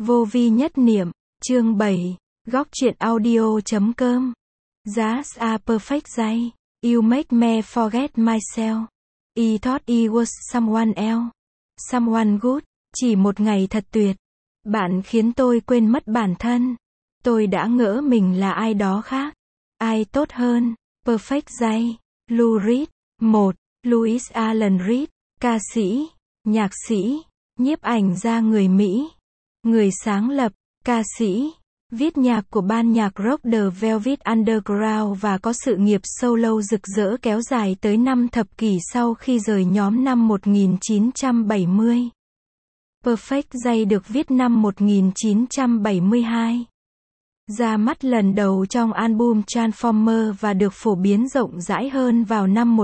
Vô vi nhất niệm, chương 7, góc truyện audio.com. Just a perfect day, you make me forget myself. I thought I was someone else. Someone good, chỉ một ngày thật tuyệt. Bạn khiến tôi quên mất bản thân. Tôi đã ngỡ mình là ai đó khác. Ai tốt hơn. Perfect day. Lou Reed. 1. Louis Alan Reed, ca sĩ, nhạc sĩ, nhiếp ảnh gia người Mỹ. Người sáng lập, ca sĩ, viết nhạc của ban nhạc rock The Velvet Underground và có sự nghiệp solo rực rỡ kéo dài tới 5 thập kỷ sau khi rời nhóm năm 1970. Perfect Day được viết năm 1972. Ra mắt lần đầu trong album Transformer và được phổ biến rộng rãi hơn vào năm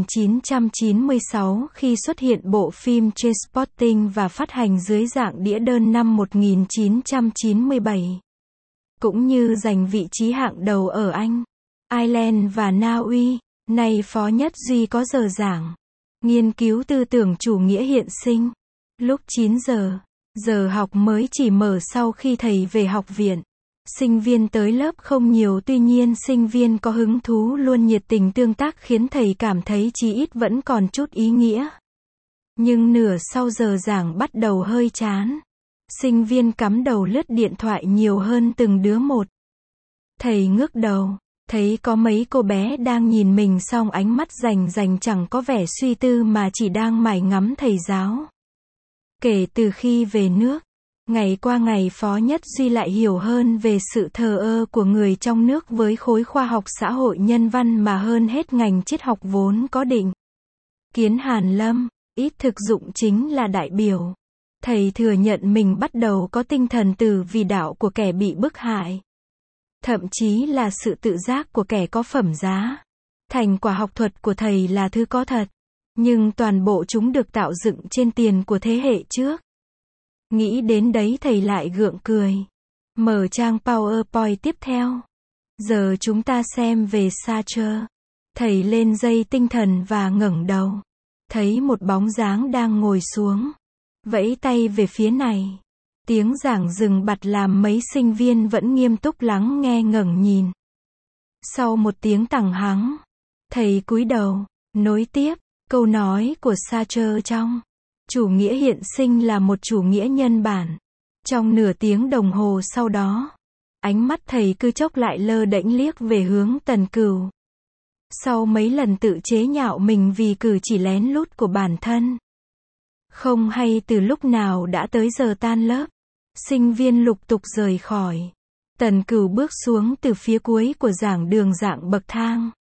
1996 khi xuất hiện bộ phim Trainspotting và phát hành dưới dạng đĩa đơn năm 1997. Cũng như giành vị trí hạng đầu ở Anh, Ireland và Na Uy. Nay Phó Nhất Duy có giờ giảng nghiên cứu tư tưởng chủ nghĩa hiện sinh. Lúc 9 giờ, giờ học mới chỉ mở sau khi thầy về học viện. Sinh viên tới lớp không nhiều, tuy nhiên sinh viên có hứng thú luôn nhiệt tình tương tác khiến thầy cảm thấy chí ít vẫn còn chút ý nghĩa. Nhưng nửa sau giờ giảng bắt đầu hơi chán. Sinh viên cắm đầu lướt điện thoại nhiều hơn từng đứa một. Thầy ngước đầu, thấy có mấy cô bé đang nhìn mình song ánh mắt rành chẳng có vẻ suy tư mà chỉ đang mải ngắm thầy giáo. Kể từ khi về nước, ngày qua ngày Phó Nhất Duy lại hiểu hơn về sự thờ ơ của người trong nước với khối khoa học xã hội nhân văn mà hơn hết ngành triết học vốn có định kiến hàn lâm, ít thực dụng chính là đại biểu. Thầy thừa nhận mình bắt đầu có tinh thần từ vì đạo của kẻ bị bức hại. Thậm chí là sự tự giác của kẻ có phẩm giá. Thành quả học thuật của thầy là thứ có thật. Nhưng toàn bộ chúng được tạo dựng trên tiền của thế hệ trước. Nghĩ đến đấy thầy lại gượng cười. Mở trang PowerPoint tiếp theo. Giờ chúng ta xem về Sartre. Thầy lên dây tinh thần và ngẩng đầu. Thấy một bóng dáng đang ngồi xuống. Vẫy tay về phía này. Tiếng giảng dừng bặt làm mấy sinh viên vẫn nghiêm túc lắng nghe ngẩng nhìn. Sau một tiếng tằng hắng, thầy cúi đầu, nối tiếp câu nói của Sartre trong Chủ nghĩa hiện sinh là một chủ nghĩa nhân bản. Trong nửa tiếng đồng hồ sau đó, ánh mắt thầy cứ chốc lại lơ đễnh liếc về hướng Tần Cửu. Sau mấy lần tự chế nhạo mình vì cử chỉ lén lút của bản thân, không hay từ lúc nào đã tới giờ tan lớp. Sinh viên lục tục rời khỏi. Tần Cửu bước xuống từ phía cuối của giảng đường dạng bậc thang.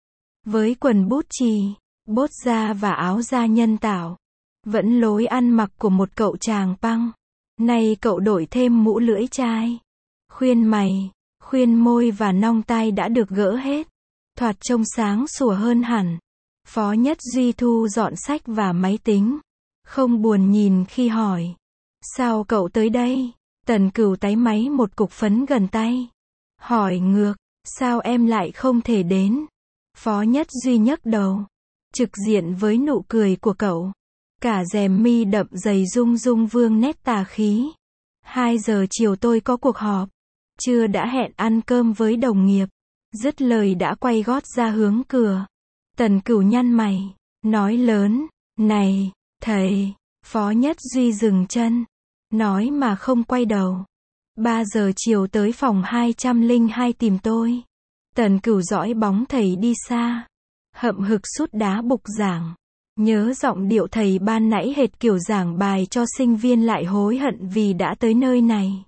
Với quần bút chì, bốt da và áo da nhân tạo. Vẫn lối ăn mặc của một cậu chàng punk. Nay cậu đổi thêm mũ lưỡi chai. Khuyên mày, khuyên môi và nong tai đã được gỡ hết. Thoạt trông sáng sủa hơn hẳn. Phó Nhất Duy thu dọn sách và máy tính. Không buồn nhìn khi hỏi. Sao cậu tới đây? Tần Cửu táy máy một cục phấn gần tay. Hỏi ngược, sao em lại không thể đến? Phó Nhất Duy nhấc đầu. Trực diện với nụ cười của cậu. Cả rèm mi đậm dày rung vương nét tà khí. 2 giờ chiều tôi có cuộc họp. Trưa đã hẹn ăn cơm với đồng nghiệp. Dứt lời đã quay gót ra hướng cửa. Tần Cửu nhăn mày, nói lớn, này, thầy. Phó Nhất Duy dừng chân. Nói mà không quay đầu. 3 giờ chiều tới phòng 202 tìm tôi. Tần Cửu dõi bóng thầy đi xa. Hậm hực sút đá bục giảng. Nhớ giọng điệu thầy ban nãy hệt kiểu giảng bài cho sinh viên lại hối hận vì đã tới nơi này.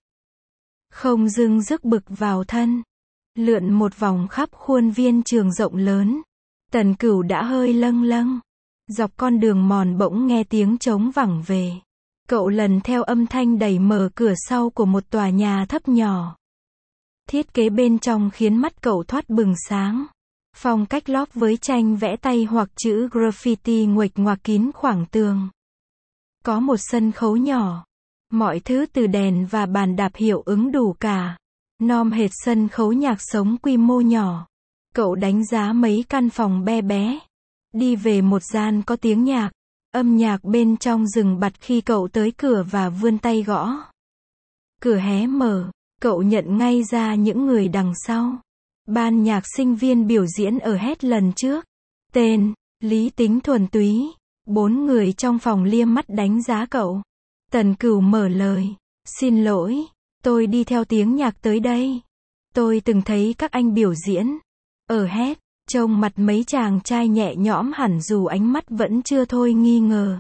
Không dưng rức bực vào thân. Lượn một vòng khắp khuôn viên trường rộng lớn. Tần Cửu đã hơi lâng lâng. Dọc con đường mòn bỗng nghe tiếng trống vẳng về. Cậu lần theo âm thanh đẩy mở cửa sau của một tòa nhà thấp nhỏ. Thiết kế bên trong khiến mắt cậu thoát bừng sáng. Phong cách lóp với tranh vẽ tay hoặc chữ graffiti nguệch ngoạc kín khoảng tường. Có một sân khấu nhỏ. Mọi thứ từ đèn và bàn đạp hiệu ứng đủ cả. Nom hệt sân khấu nhạc sống quy mô nhỏ. Cậu đánh giá mấy căn phòng be bé. Đi về một gian có tiếng nhạc. Âm nhạc bên trong dừng bặt khi cậu tới cửa và vươn tay gõ. Cửa hé mở, cậu nhận ngay ra những người đằng sau. Ban nhạc sinh viên biểu diễn ở hết lần trước. Tên, Lý Tính Thuần Túy. 4 người trong phòng liếc mắt đánh giá cậu. Tần Cửu mở lời. Xin lỗi, tôi đi theo tiếng nhạc tới đây. Tôi từng thấy các anh biểu diễn. Ở hết, trông mặt mấy chàng trai nhẹ nhõm hẳn dù ánh mắt vẫn chưa thôi nghi ngờ.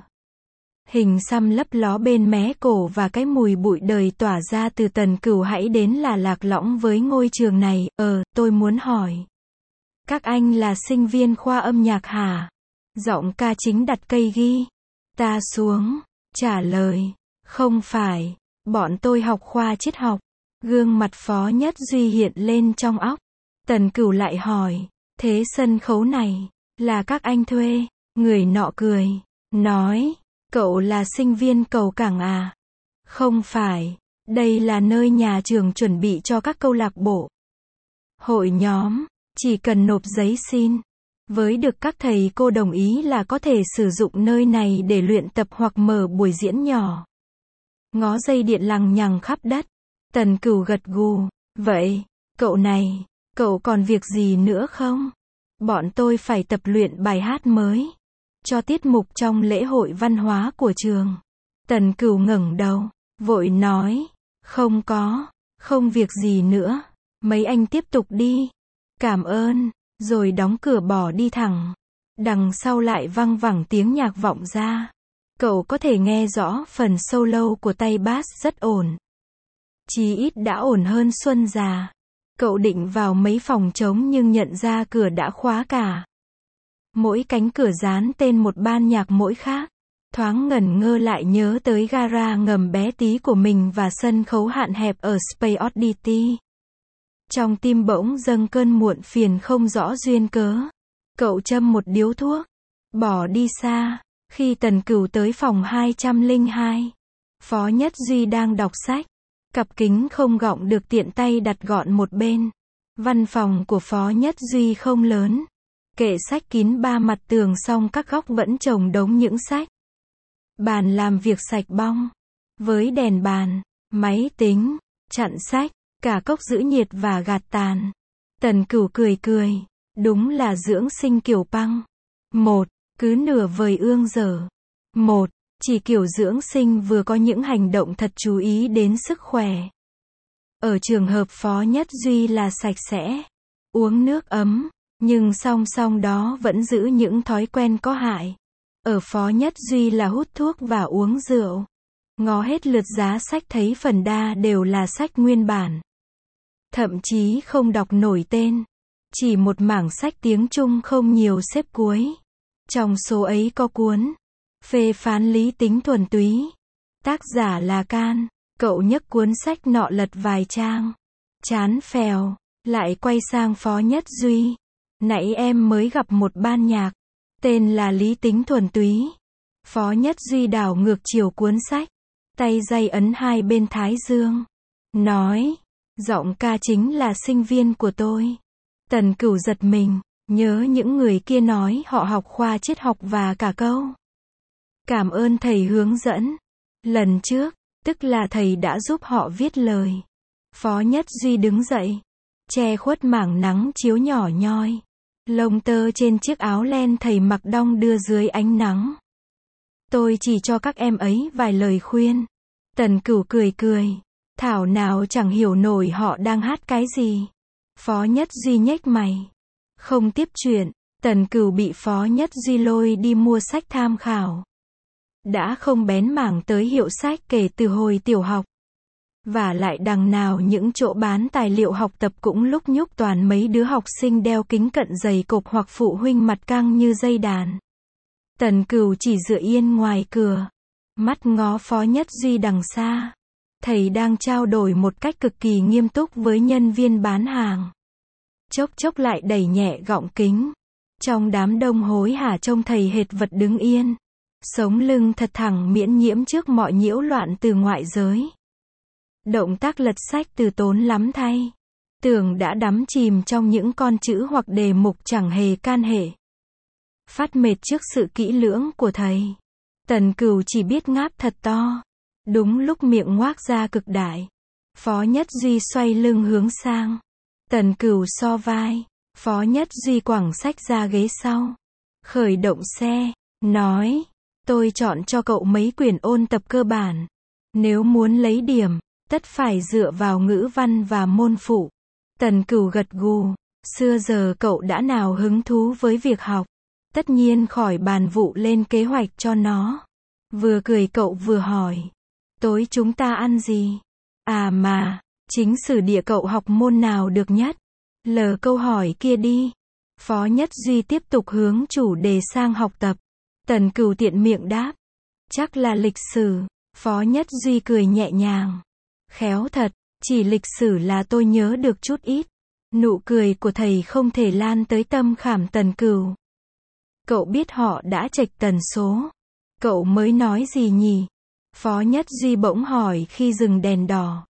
Hình xăm lấp ló bên mé cổ và cái mùi bụi đời tỏa ra từ Tần Cửu hãy đến là lạc lõng với ngôi trường này. Tôi muốn hỏi. Các anh là sinh viên khoa âm nhạc hả? Giọng ca chính đặt cây ghi. Ta xuống, trả lời. Không phải, bọn tôi học khoa triết học. Gương mặt Phó Nhất Duy hiện lên trong óc. Tần Cửu lại hỏi. Thế sân khấu này, là các anh thuê? Người nọ cười, nói. Cậu là sinh viên cầu cảng à? Không phải, đây là nơi nhà trường chuẩn bị cho các câu lạc bộ. Hội nhóm, chỉ cần nộp giấy xin. Với được các thầy cô đồng ý là có thể sử dụng nơi này để luyện tập hoặc mở buổi diễn nhỏ. Ngó dây điện lằng nhằng khắp đất. Tần Cửu gật gù. Vậy, cậu này, cậu còn việc gì nữa không? Bọn tôi phải tập luyện bài hát mới. Cho tiết mục trong lễ hội văn hóa của trường. Tần Cửu ngẩng đầu, vội nói. Không có, không việc gì nữa. Mấy anh tiếp tục đi. Cảm ơn, rồi đóng cửa bỏ đi thẳng. Đằng sau lại văng vẳng tiếng nhạc vọng ra. Cậu có thể nghe rõ phần solo của tay bass rất ổn. Chí ít đã ổn hơn Xuân già. Cậu định vào mấy phòng trống nhưng nhận ra cửa đã khóa cả. Mỗi cánh cửa dán tên một ban nhạc mỗi khác. Thoáng ngẩn ngơ lại nhớ tới gara ngầm bé tí của mình và sân khấu hạn hẹp ở Space Oddity. Trong tim bỗng dâng cơn muộn phiền không rõ duyên cớ. Cậu châm một điếu thuốc, bỏ đi xa. Khi Tần Cửu tới phòng 202, Phó Nhất Duy đang đọc sách. Cặp kính không gọng được tiện tay đặt gọn một bên. Văn phòng của Phó Nhất Duy không lớn. Kệ sách kín ba mặt tường song các góc vẫn chồng đống những sách. Bàn làm việc sạch bong. Với đèn bàn, máy tính, chặn sách, cả cốc giữ nhiệt và gạt tàn. Tần Cửu cười cười. Đúng là dưỡng sinh kiểu băng. Một, cứ nửa vời ương dở. Một, chỉ kiểu dưỡng sinh vừa có những hành động thật chú ý đến sức khỏe. Ở trường hợp Phó Nhất Duy là sạch sẽ, uống nước ấm, nhưng song song đó vẫn giữ những thói quen có hại. Ở Phó Nhất Duy là hút thuốc và uống rượu. Ngó hết lượt giá sách thấy phần đa đều là sách nguyên bản. Thậm chí không đọc nổi tên. Chỉ một mảng sách tiếng Trung không nhiều xếp cuối. Trong số ấy có cuốn Phê phán Lý Tính Thuần Túy. Tác giả là Can. Cậu nhấc cuốn sách nọ lật vài trang. Chán phèo. Lại quay sang Phó Nhất Duy. Nãy em mới gặp một ban nhạc. Tên là Lý Tính Thuần Túy. Phó Nhất Duy đảo ngược chiều cuốn sách. Tay day ấn hai bên thái dương. Nói. Giọng ca chính là sinh viên của tôi. Tần Cửu giật mình. Nhớ những người kia nói họ học khoa triết học và cả câu. Cảm ơn thầy hướng dẫn. Lần trước, tức là thầy đã giúp họ viết lời. Phó Nhất Duy đứng dậy. Che khuất mảng nắng chiếu nhỏ nhoi. Lông tơ trên chiếc áo len thầy mặc đong đưa dưới ánh nắng. Tôi chỉ cho các em ấy vài lời khuyên. Tần Cửu cười cười. Thảo nào chẳng hiểu nổi họ đang hát cái gì. Phó Nhất Duy nhếch mày. Không tiếp chuyện. Tần Cửu bị Phó Nhất Duy lôi đi mua sách tham khảo. Đã không bén mảng tới hiệu sách kể từ hồi tiểu học. Và lại đằng nào những chỗ bán tài liệu học tập cũng lúc nhúc toàn mấy đứa học sinh đeo kính cận dày cộp hoặc phụ huynh mặt căng như dây đàn. Tần Cửu chỉ dựa yên ngoài cửa. Mắt ngó Phó Nhất Duy đằng xa. Thầy đang trao đổi một cách cực kỳ nghiêm túc với nhân viên bán hàng. Chốc chốc lại đẩy nhẹ gọng kính. Trong đám đông hối hả trông thầy hệt vật đứng yên. Sống lưng thật thẳng miễn nhiễm trước mọi nhiễu loạn từ ngoại giới. Động tác lật sách từ tốn lắm thay. Tưởng đã đắm chìm trong những con chữ hoặc đề mục chẳng hề can hệ. Phát mệt trước sự kỹ lưỡng của thầy. Tần Cửu chỉ biết ngáp thật to. Đúng lúc miệng ngoác ra cực đại. Phó Nhất Duy xoay lưng hướng sang. Tần Cửu so vai. Phó Nhất Duy quẳng sách ra ghế sau. Khởi động xe. Nói. Tôi chọn cho cậu mấy quyển ôn tập cơ bản. Nếu muốn lấy điểm, tất phải dựa vào ngữ văn và môn phụ. Tần Cửu gật gù. Xưa giờ cậu đã nào hứng thú với việc học. Tất nhiên khỏi bàn vụ lên kế hoạch cho nó. Vừa cười cậu vừa hỏi. Tối chúng ta ăn gì? À mà, chính sử địa cậu học môn nào được nhất? Lờ câu hỏi kia đi. Phó Nhất Duy tiếp tục hướng chủ đề sang học tập. Tần Cửu tiện miệng đáp. Chắc là lịch sử. Phó Nhất Duy cười nhẹ nhàng. Khéo thật, chỉ lịch sử là tôi nhớ được chút ít. Nụ cười của thầy không thể lan tới tâm khảm Tần Cửu. Cậu biết họ đã chệch tần số. Cậu mới nói gì nhỉ? Phó Nhất Duy bỗng hỏi khi dừng đèn đỏ.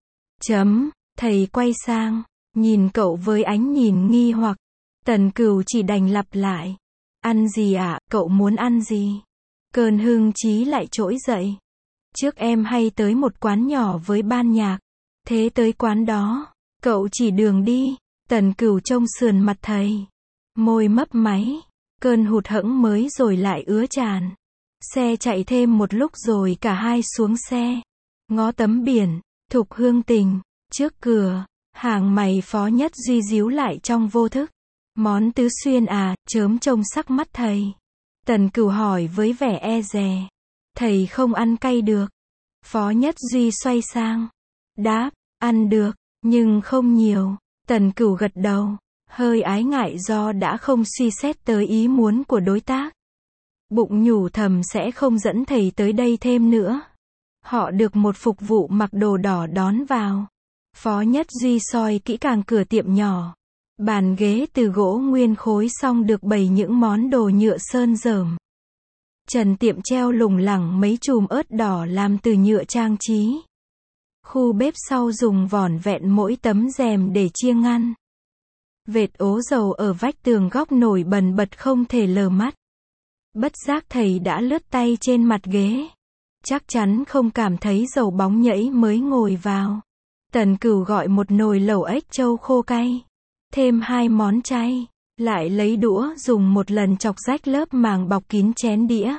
Thầy quay sang, nhìn cậu với ánh nhìn nghi hoặc. Tần Cửu chỉ đành lặp lại. Ăn gì ạ, cậu muốn ăn gì? Cơn hưng trí lại trỗi dậy. Trước em hay tới một quán nhỏ với ban nhạc. Thế tới quán đó, cậu chỉ đường đi. Tần Cửu trông sườn mặt thầy. Môi mấp máy. Cơn hụt hẫng mới rồi lại ứa tràn. Xe chạy thêm một lúc rồi cả hai xuống xe. Ngó tấm biển, Thục Hương Tình. Trước cửa, hàng mày Phó Nhất Duy díu lại trong vô thức. Món tứ xuyên à, chớm trông sắc mắt thầy. Tần Cửu hỏi với vẻ e dè. Thầy không ăn cay được. Phó Nhất Duy xoay sang. Đáp, ăn được, nhưng không nhiều. Tần Cửu gật đầu. Hơi ái ngại do đã không suy xét tới ý muốn của đối tác. Bụng nhủ thầm sẽ không dẫn thầy tới đây thêm nữa. Họ được một phục vụ mặc đồ đỏ đón vào. Phó Nhất Duy soi kỹ càng cửa tiệm nhỏ. Bàn ghế từ gỗ nguyên khối xong được bày những món đồ nhựa sơn rởm. Trần tiệm treo lủng lẳng mấy chùm ớt đỏ làm từ nhựa trang trí. Khu bếp sau dùng vỏn vẹn mỗi tấm rèm để chia ngăn. Vệt ố dầu ở vách tường góc nổi bần bật không thể lờ mắt. Bất giác thầy đã lướt tay trên mặt ghế. Chắc chắn không cảm thấy dầu bóng nhẫy mới ngồi vào. Tần Cửu gọi một nồi lẩu ếch trâu khô cay. Thêm 2 món chay. Lại lấy đũa dùng một lần chọc rách lớp màng bọc kín chén đĩa.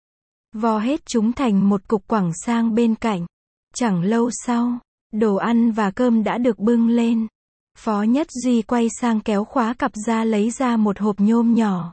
Vo hết chúng thành một cục quẳng sang bên cạnh. Chẳng lâu sau, đồ ăn và cơm đã được bưng lên. Phó Nhất Duy quay sang kéo khóa cặp ra lấy ra một hộp nhôm nhỏ.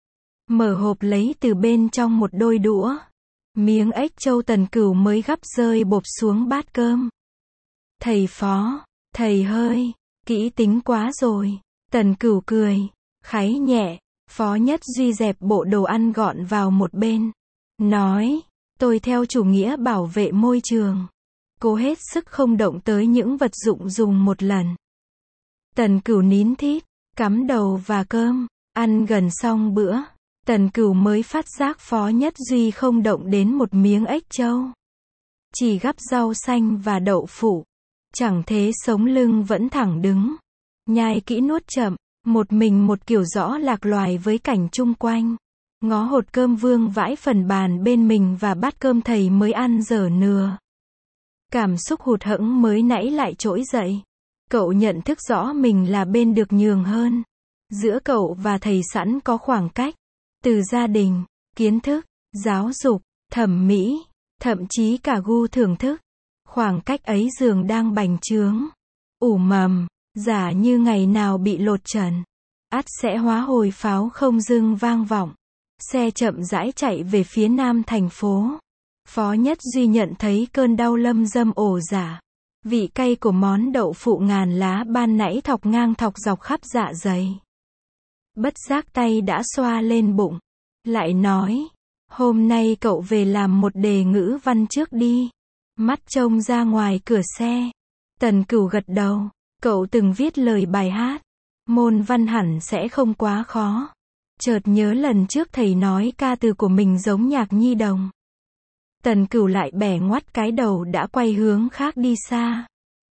Mở hộp lấy từ bên trong một đôi đũa. Miếng ếch trâu Tần Cửu mới gắp rơi bộp xuống bát cơm. Thầy Phó, thầy hơi kỹ tính quá rồi. Tần Cửu cười, kháy nhẹ. Phó Nhất Duy dẹp bộ đồ ăn gọn vào một bên. Nói, tôi theo chủ nghĩa bảo vệ môi trường. Cố hết sức không động tới những vật dụng dùng một lần. Tần Cửu nín thít, cắm đầu và cơm. Ăn gần xong bữa, Tần Cửu mới phát giác Phó Nhất Duy không động đến một miếng ếch trâu. Chỉ gắp rau xanh và đậu phụ. Chẳng thế sống lưng vẫn thẳng đứng. Nhai kỹ nuốt chậm, một mình một kiểu rõ lạc loài với cảnh chung quanh. Ngó hột cơm vương vãi phần bàn bên mình và bát cơm thầy mới ăn dở nừa. Cảm xúc hụt hẫng mới nãy lại trỗi dậy. Cậu nhận thức rõ mình là bên được nhường hơn. Giữa cậu và thầy sẵn có khoảng cách. Từ gia đình, kiến thức, giáo dục, thẩm mỹ, thậm chí cả gu thưởng thức. Khoảng cách ấy dường đang bành trướng. Ủ mầm, giả như ngày nào bị lột trần. Ắt sẽ hóa hồi pháo không dưng vang vọng. Xe chậm rãi chạy về phía nam thành phố. Phó Nhất Duy nhận thấy cơn đau lâm dâm ổ giả. Vị cay của món đậu phụ ngàn lá ban nãy thọc ngang thọc dọc khắp dạ dày. Bất giác tay đã xoa lên bụng. Lại nói, hôm nay cậu về làm một đề ngữ văn trước đi. Mắt trông ra ngoài cửa xe. Tần Cửu gật đầu. Cậu từng viết lời bài hát. Môn văn hẳn sẽ không quá khó. Chợt nhớ lần trước thầy nói ca từ của mình giống nhạc nhi đồng. Tần Cửu lại bẻ ngoắt cái đầu đã quay hướng khác đi xa.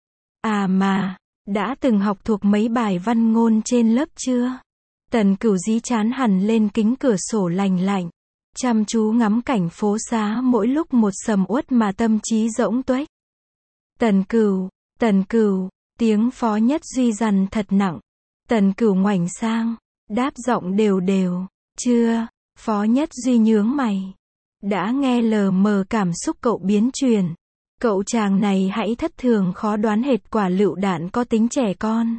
À mà, đã từng học thuộc mấy bài văn ngôn trên lớp chưa? Tần Cửu dí chán hẳn lên kính cửa sổ lành lạnh. Chăm chú ngắm cảnh phố xá mỗi lúc một sầm uất mà tâm trí rỗng tuếch. Tần Cửu, Tần Cửu, tiếng Phó Nhất Duy dằn thật nặng. Tần Cửu ngoảnh sang, đáp giọng đều đều, chưa. Phó Nhất Duy nhướng mày. Đã nghe lờ mờ cảm xúc cậu biến chuyển. Cậu chàng này hãy thất thường khó đoán hệt quả lựu đạn có tính trẻ con.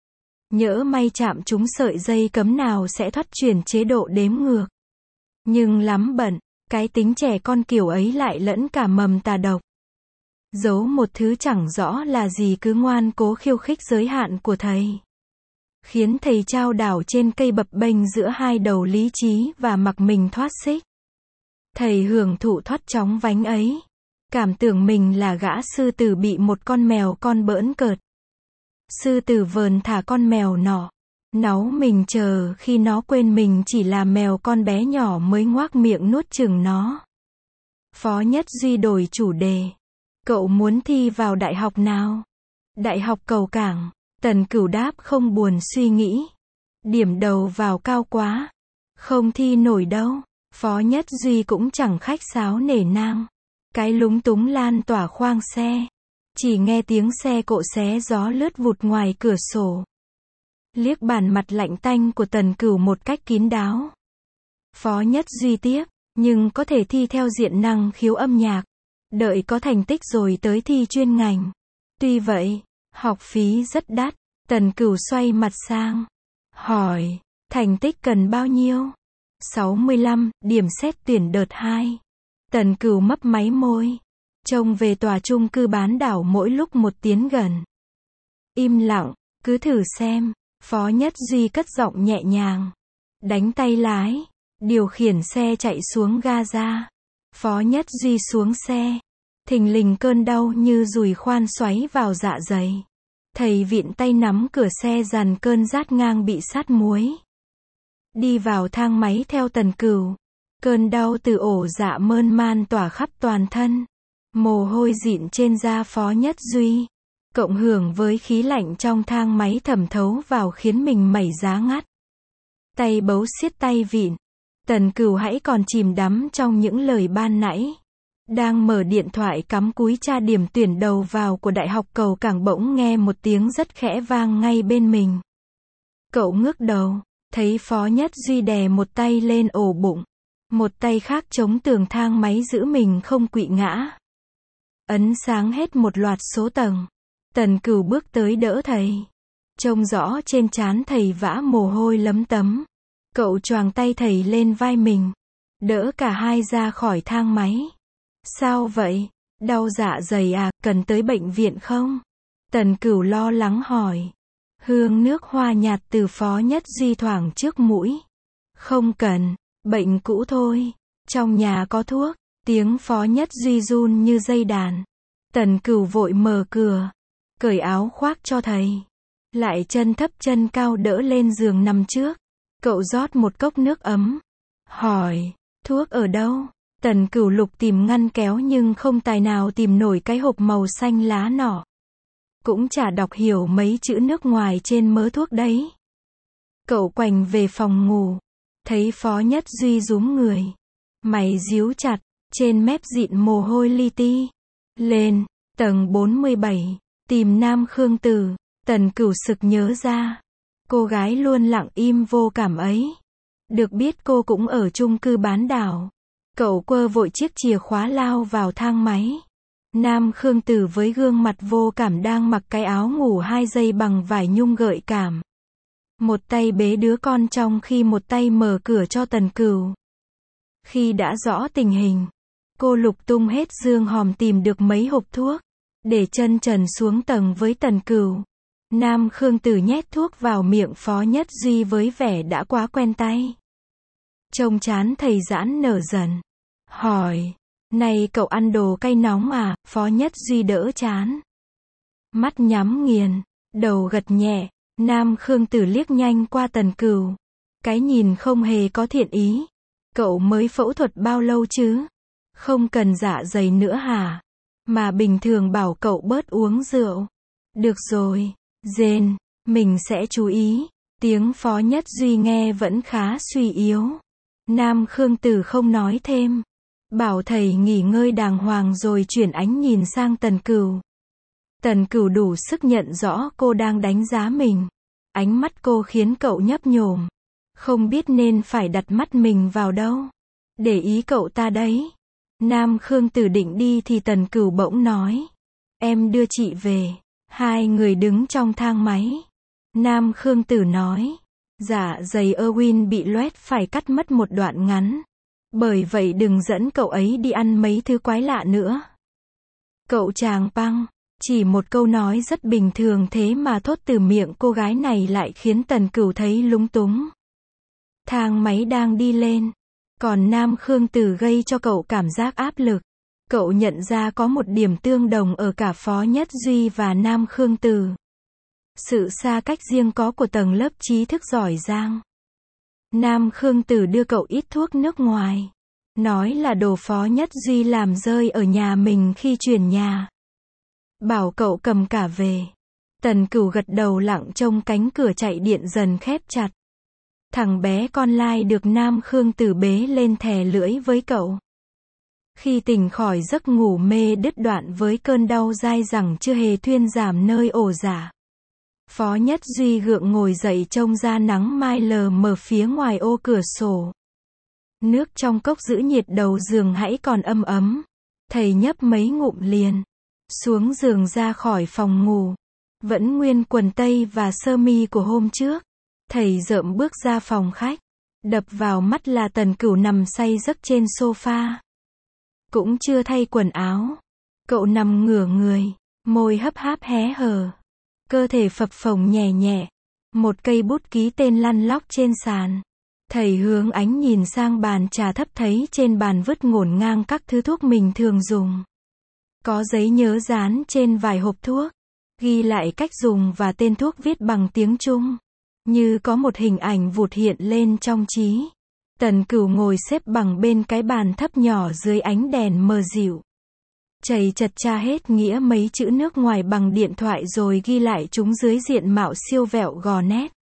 Nhỡ may chạm trúng sợi dây cấm nào sẽ thoát chuyển chế độ đếm ngược. Nhưng lắm bận, cái tính trẻ con kiểu ấy lại lẫn cả mầm tà độc. Giấu một thứ chẳng rõ là gì cứ ngoan cố khiêu khích giới hạn của thầy. Khiến thầy chao đảo trên cây bập bênh giữa hai đầu lý trí và mặc mình thoát xích. Thầy hưởng thụ thoát chóng vánh ấy. Cảm tưởng mình là gã sư tử bị một con mèo con bỡn cợt. Sư tử vờn thả con mèo nọ. Náu mình chờ khi nó quên mình chỉ là mèo con bé nhỏ mới ngoác miệng nuốt chửng nó. Phó Nhất Duy đổi chủ đề. Cậu muốn thi vào đại học nào? Đại học Cầu Cảng. Tần Cửu đáp không buồn suy nghĩ. Điểm đầu vào cao quá. Không thi nổi đâu. Phó Nhất Duy cũng chẳng khách sáo nể nang. Cái lúng túng lan tỏa khoang xe. Chỉ nghe tiếng xe cộ xé gió lướt vụt ngoài cửa sổ. Liếc bản mặt lạnh tanh của Tần Cửu một cách kín đáo. Phó Nhất Duy tiếp, nhưng có thể thi theo diện năng khiếu âm nhạc. Đợi có thành tích rồi tới thi chuyên ngành. Tuy vậy, học phí rất đắt. Tần Cửu xoay mặt sang. Hỏi, thành tích cần bao nhiêu? 65, điểm xét tuyển đợt 2. Tần Cửu mấp máy môi. Trông về tòa chung cư bán đảo mỗi lúc một tiến gần. Im lặng, cứ thử xem. Phó Nhất Duy cất giọng nhẹ nhàng. Đánh tay lái. Điều khiển xe chạy xuống Gaza. Phó Nhất Duy xuống xe. Thình lình cơn đau như dùi khoan xoáy vào dạ dày. Thầy vịn tay nắm cửa xe dằn cơn rát ngang bị sát muối. Đi vào thang máy theo Tần Cửu. Cơn đau từ ổ dạ mơn man tỏa khắp toàn thân. Mồ hôi dịn trên da Phó Nhất Duy. Cộng hưởng với khí lạnh trong thang máy thẩm thấu vào khiến mình mẩy giá ngắt. Tay bấu siết tay vịn. Tần Cửu hãy còn chìm đắm trong những lời ban nãy. Đang mở điện thoại cắm cúi tra điểm tuyển đầu vào của Đại học Cầu Cảng bỗng nghe một tiếng rất khẽ vang ngay bên mình. Cậu ngước đầu, thấy Phó Nhất Duy đè một tay lên ổ bụng. Một tay khác chống tường thang máy giữ mình không quỵ ngã. Ấn sáng hết một loạt số tầng. Tần Cửu bước tới đỡ thầy. Trông rõ trên trán thầy vã mồ hôi lấm tấm. Cậu choàng tay thầy lên vai mình. Đỡ cả hai ra khỏi thang máy. Sao vậy? Đau dạ dày à, cần tới bệnh viện không? Tần Cửu lo lắng hỏi. Hương nước hoa nhạt từ Phó Nhất Duy thoảng trước mũi. Không cần, bệnh cũ thôi. Trong nhà có thuốc. Tiếng Phó Nhất Duy run như dây đàn. Tần Cửu vội mở cửa. Cởi áo khoác cho thầy. Lại chân thấp chân cao đỡ lên giường nằm trước. Cậu rót một cốc nước ấm. Hỏi, thuốc ở đâu? Tần Cửu lục tìm ngăn kéo nhưng không tài nào tìm nổi cái hộp màu xanh lá nọ. Cũng chả đọc hiểu mấy chữ nước ngoài trên mớ thuốc đấy. Cậu quành về phòng ngủ. Thấy Phó Nhất Duy rúm người. Mày díu chặt, trên mép dịn mồ hôi li ti. Lên, tầng 47, tìm Nam Khương Tử. Tần Cửu sực nhớ ra. Cô gái luôn lặng im vô cảm ấy. Được biết cô cũng ở chung cư bán đảo. Cậu quơ vội chiếc chìa khóa lao vào thang máy. Nam Khương Tử với gương mặt vô cảm đang mặc cái áo ngủ 2 dây bằng vải nhung gợi cảm. Một tay bế đứa con trong khi một tay mở cửa cho Tần Cửu. Khi đã rõ tình hình, cô lục tung hết giường hòm tìm được mấy hộp thuốc. Để chân trần xuống tầng với Tần Cửu. Nam Khương Tử nhét thuốc vào miệng Phó Nhất Duy với vẻ đã quá quen tay. Trông chán thầy giãn nở dần. Hỏi, này cậu ăn đồ cay nóng à? Phó Nhất Duy đỡ chán. Mắt nhắm nghiền, đầu gật nhẹ. Nam Khương Tử liếc nhanh qua Tần Cửu. Cái nhìn không hề có thiện ý. Cậu mới phẫu thuật bao lâu chứ? Không cần dạ dày nữa hả? Mà bình thường bảo cậu bớt uống rượu. Được rồi, Jane, mình sẽ chú ý. Tiếng Phó Nhất Duy nghe vẫn khá suy yếu. Nam Khương Tử không nói thêm. Bảo thầy nghỉ ngơi đàng hoàng rồi chuyển ánh nhìn sang Tần Cửu. Tần Cửu đủ sức nhận rõ cô đang đánh giá mình. Ánh mắt cô khiến cậu nhấp nhổm. Không biết nên phải đặt mắt mình vào đâu. Để ý cậu ta đấy. Nam Khương Tử định đi thì Tần Cửu bỗng nói. Em đưa chị về. Hai người đứng trong thang máy. Nam Khương Tử nói. Dạ dày Erwin bị loét phải cắt mất một đoạn ngắn. Bởi vậy đừng dẫn cậu ấy đi ăn mấy thứ quái lạ nữa. Cậu chàng Păng. Chỉ một câu nói rất bình thường thế mà thốt từ miệng cô gái này lại khiến Tần Cửu thấy lúng túng. Thang máy đang đi lên. Còn Nam Khương Tử gây cho cậu cảm giác áp lực. Cậu nhận ra có một điểm tương đồng ở cả Phó Nhất Duy và Nam Khương Tử. Sự xa cách riêng có của tầng lớp trí thức giỏi giang. Nam Khương Tử đưa cậu ít thuốc nước ngoài. Nói là đồ Phó Nhất Duy làm rơi ở nhà mình khi chuyển nhà. Bảo cậu cầm cả về. Tần Cửu gật đầu lặng trông cánh cửa chạy điện dần khép chặt. Thằng bé con lai được Nam Khương Tử bế lên thè lưỡi với cậu. Khi tỉnh khỏi giấc ngủ mê đứt đoạn với cơn đau dai dẳng chưa hề thuyên giảm nơi ổ giả. Phó Nhất Duy gượng ngồi dậy trông ra nắng mai lờ mờ phía ngoài ô cửa sổ. Nước trong cốc giữ nhiệt đầu giường hãy còn ấm ấm. Thầy nhấp mấy ngụm liền. Xuống giường ra khỏi phòng ngủ. Vẫn nguyên quần tây và sơ mi của hôm trước. Thầy rợm bước ra phòng khách. Đập vào mắt là Tần Cửu nằm say giấc trên sofa. Cũng chưa thay quần áo. Cậu nằm ngửa người. Môi hấp háp hé hở. Cơ thể phập phồng nhẹ nhẹ. Một cây bút ký tên lăn lóc trên sàn. Thầy hướng ánh nhìn sang bàn trà thấp thấy trên bàn vứt ngổn ngang các thứ thuốc mình thường dùng. Có giấy nhớ dán trên vài hộp thuốc. Ghi lại cách dùng và tên thuốc viết bằng tiếng Trung. Như có một hình ảnh vụt hiện lên trong trí. Tần Cửu ngồi xếp bằng bên cái bàn thấp nhỏ dưới ánh đèn mờ dịu. Chầy chật tra hết nghĩa mấy chữ nước ngoài bằng điện thoại rồi ghi lại chúng dưới diện mạo siêu vẹo gò nét.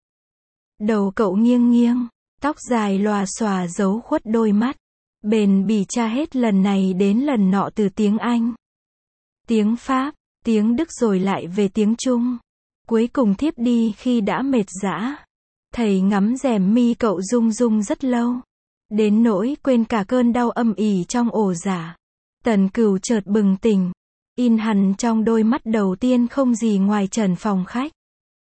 Đầu cậu nghiêng nghiêng, tóc dài lòa xòa giấu khuất đôi mắt. Bền bỉ tra hết lần này đến lần nọ từ tiếng Anh, tiếng Pháp, tiếng Đức rồi lại về tiếng Trung. Cuối cùng thiếp đi khi đã mệt dã. Thầy ngắm rèm mi cậu rung rung rất lâu. Đến nỗi quên cả cơn đau âm ỉ trong ổ giả. Tần Cửu chợt bừng tỉnh. In hằn trong đôi mắt đầu tiên không gì ngoài trần phòng khách.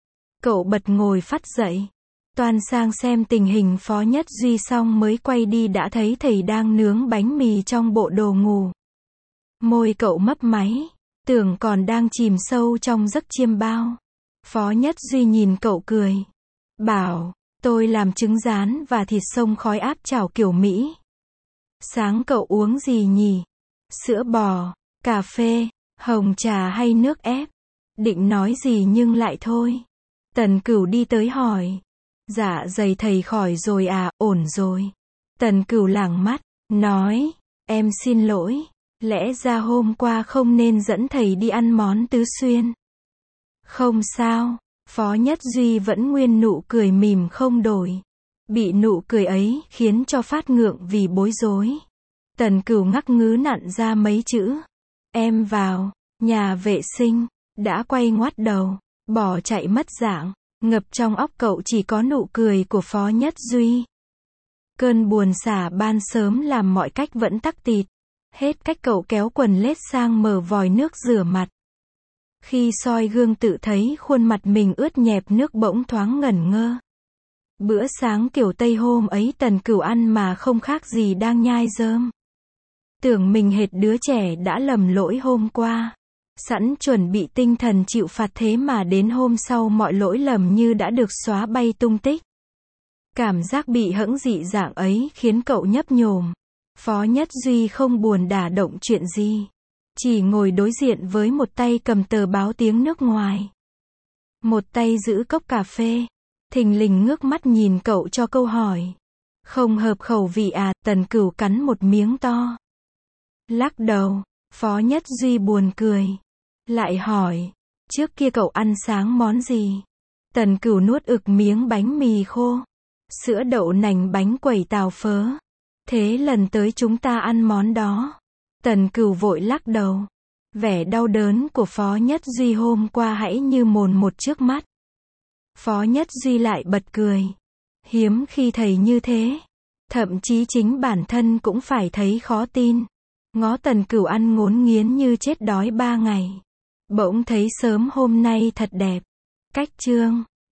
Cậu bật ngồi phắt dậy. Toàn sang xem tình hình Phó Nhất Duy xong mới quay đi đã thấy thầy đang nướng bánh mì trong bộ đồ ngủ. Môi cậu mấp máy. Tưởng còn đang chìm sâu trong giấc chiêm bao. Phó Nhất Duy nhìn cậu cười. Bảo, tôi làm trứng rán và thịt xông khói áp chảo kiểu Mỹ. Sáng cậu uống gì nhỉ? Sữa bò, cà phê, hồng trà hay nước ép? Định nói gì nhưng lại thôi. Tần Cửu đi tới hỏi. Dạ dày thầy khỏi rồi à, ổn rồi. Tần Cửu lảng mắt, nói, em xin lỗi. Lẽ ra hôm qua không nên dẫn thầy đi ăn món tứ xuyên. Không sao, Phó Nhất Duy vẫn nguyên nụ cười mỉm không đổi. Bị nụ cười ấy khiến cho phát ngượng vì bối rối. Tần Cửu ngắc ngứ nặn ra mấy chữ. Em vào, nhà vệ sinh, đã quay ngoắt đầu, bỏ chạy mất dạng. Ngập trong óc cậu chỉ có nụ cười của Phó Nhất Duy. Cơn buồn xả ban sớm làm mọi cách vẫn tắc tịt. Hết cách cậu kéo quần lết sang mở vòi nước rửa mặt. Khi soi gương tự thấy khuôn mặt mình ướt nhẹp nước bỗng thoáng ngẩn ngơ. Bữa sáng kiểu Tây hôm ấy Tần Cửu ăn mà không khác gì đang nhai rơm. Tưởng mình hệt đứa trẻ đã lầm lỗi hôm qua. Sẵn chuẩn bị tinh thần chịu phạt thế mà đến hôm sau mọi lỗi lầm như đã được xóa bay tung tích. Cảm giác bị hẫng dị dạng ấy khiến cậu nhấp nhổm. Phó Nhất Duy không buồn đả động chuyện gì. Chỉ ngồi đối diện với một tay cầm tờ báo tiếng nước ngoài. Một tay giữ cốc cà phê. Thình lình ngước mắt nhìn cậu cho câu hỏi. Không hợp khẩu vị à? Tần Cửu cắn một miếng to. Lắc đầu. Phó Nhất Duy buồn cười. Lại hỏi. Trước kia cậu ăn sáng món gì? Tần Cửu nuốt ực miếng bánh mì khô. Sữa đậu nành bánh quẩy tàu phớ. Thế lần tới chúng ta ăn món đó. Tần Cửu vội lắc đầu. Vẻ đau đớn của Phó Nhất Duy hôm qua hãy như mồn một trước mắt. Phó Nhất Duy lại bật cười. Hiếm khi thầy như thế. Thậm chí chính bản thân cũng phải thấy khó tin. Ngó Tần Cửu ăn ngốn nghiến như chết đói 3 ngày. Bỗng thấy sớm hôm nay thật đẹp. Cách chương